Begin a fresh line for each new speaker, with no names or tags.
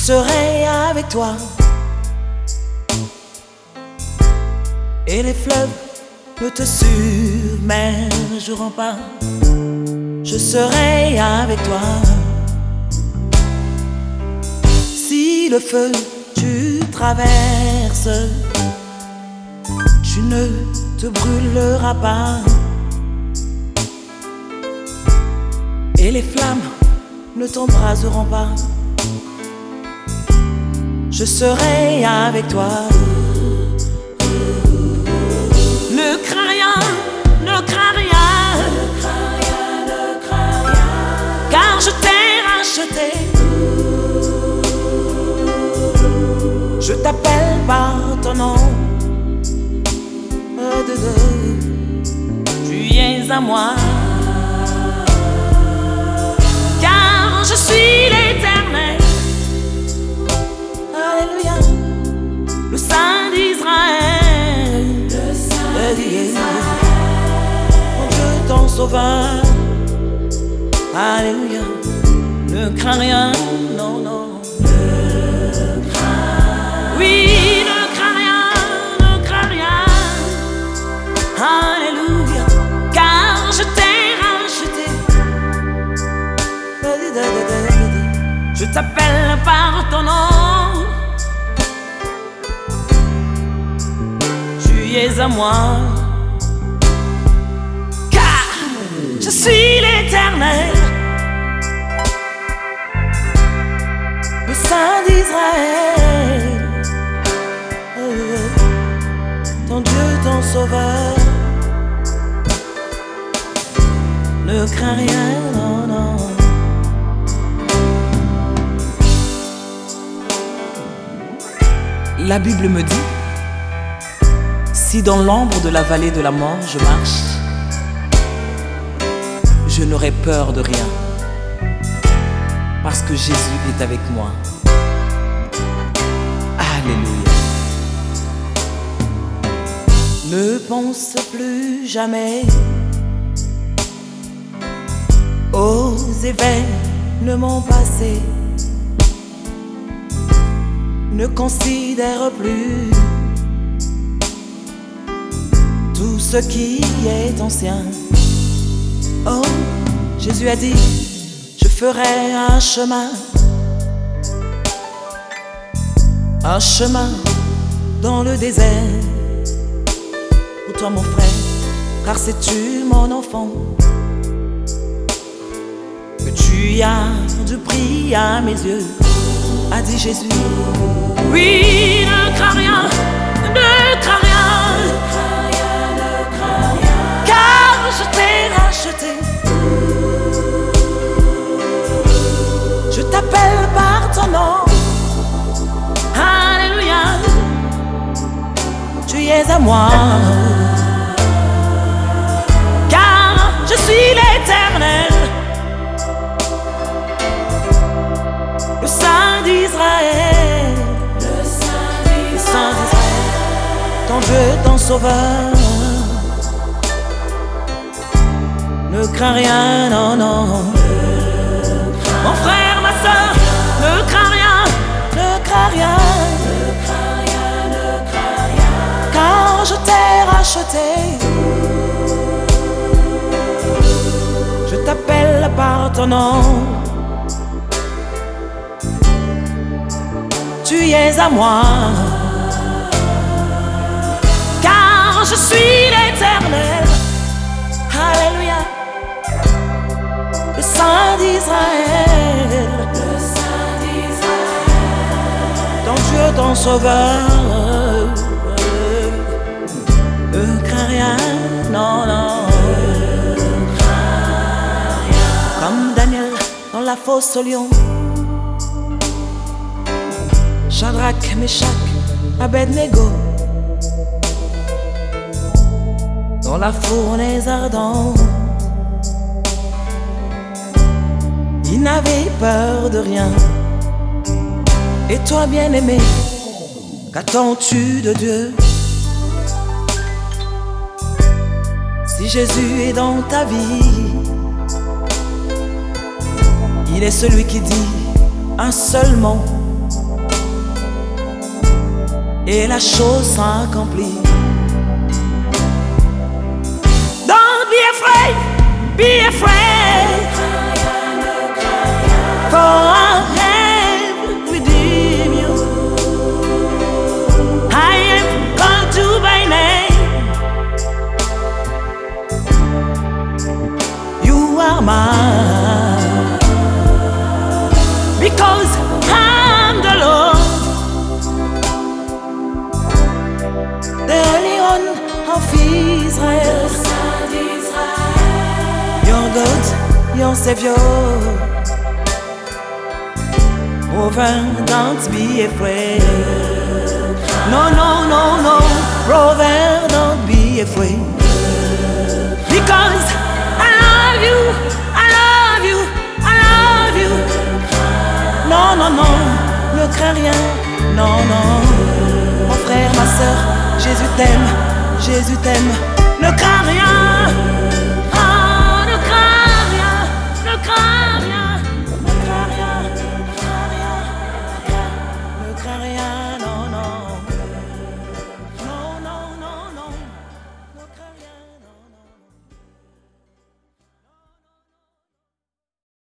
serai avec toi. Et les fleuves ne te submergeront pas. Je serai avec toi. Si le feu tu traverses, tu ne te brûleras pas. Et les flammes ne t'embraseront pas. Je serai avec toi. Ne crains rien, ne crains rien, ne crains rien, ne crains rien, car je t'ai racheté. Je t'appelle par ton nom. Tu es à moi. Car je suis l'Éternel. Alléluia. Le Saint d'Israël. Le Saint d'Israël. Mon Dieu, ton sauveur. Alléluia. Ne crains rien, non, non. Oui, ne crains rien, ne crains rien. Alléluia, car je t'ai racheté. Je t'appelle par ton nom. Tu es à moi. Car je suis l'Éternel, le Saint d'Israël. Ton Dieu, ton sauveur. Ne crains rien, non, non. La Bible me dit: si dans l'ombre de la vallée de la mort je marche, je n'aurai peur de rien, parce que Jésus est avec moi. Alléluia. Ne pense plus jamais aux événements passés. Ne considère plus tout ce qui est ancien. Oh, Jésus a dit: je ferai un chemin dans le désert. Pour toi mon frère, car sais-tu mon enfant, que tu as du prix à mes yeux, a dit Jésus. Oui, ne crains rien, ne crains rien, ne crains rien, ne crains rien, car je t'ai racheté. Je t'appelle par ton nom. Alléluia. Tu es à moi. Car je suis l'Éternel, le Saint d'Israël. Le Saint d'Israël. Ton Dieu, ton sauveur. Ne crains rien, non, non. Mon frère, ma soeur, ne crains rien, ne crains rien, ne crains rien, ne crains rien, car je t'ai racheté. Je t'appelle par ton nom. Tu es à moi. Car je suis l'Éternel. Alléluia. Le Saint d'Israël. Le Saint d'Israël. Ton Dieu, ton sauveur. Ne crains rien, non, non. Ne crains rien. Comme Daniel dans la fosse au lion. Shadrach, Meshach, Abednego, dans la fournaise ardente. Ils n'avaient peur de rien. Et toi, bien-aimé, qu'attends-tu de Dieu? Si Jésus est dans ta vie, il est celui qui dit un seul mot et la chose s'accomplit. Don't be afraid, be afraid, for I have redeemed you. I am called to by name. You are mine, because I'm the Lord, the Holy One of Israel. Your God, your Savior. Brother, don't be afraid. No, no, no, no, brother, don't be afraid. Because I love you, I love you, I love you. Non, non, non, ne crains rien. Non, non, mon frère, ma soeur, Jésus t'aime, Jésus t'aime. Ne crains rien.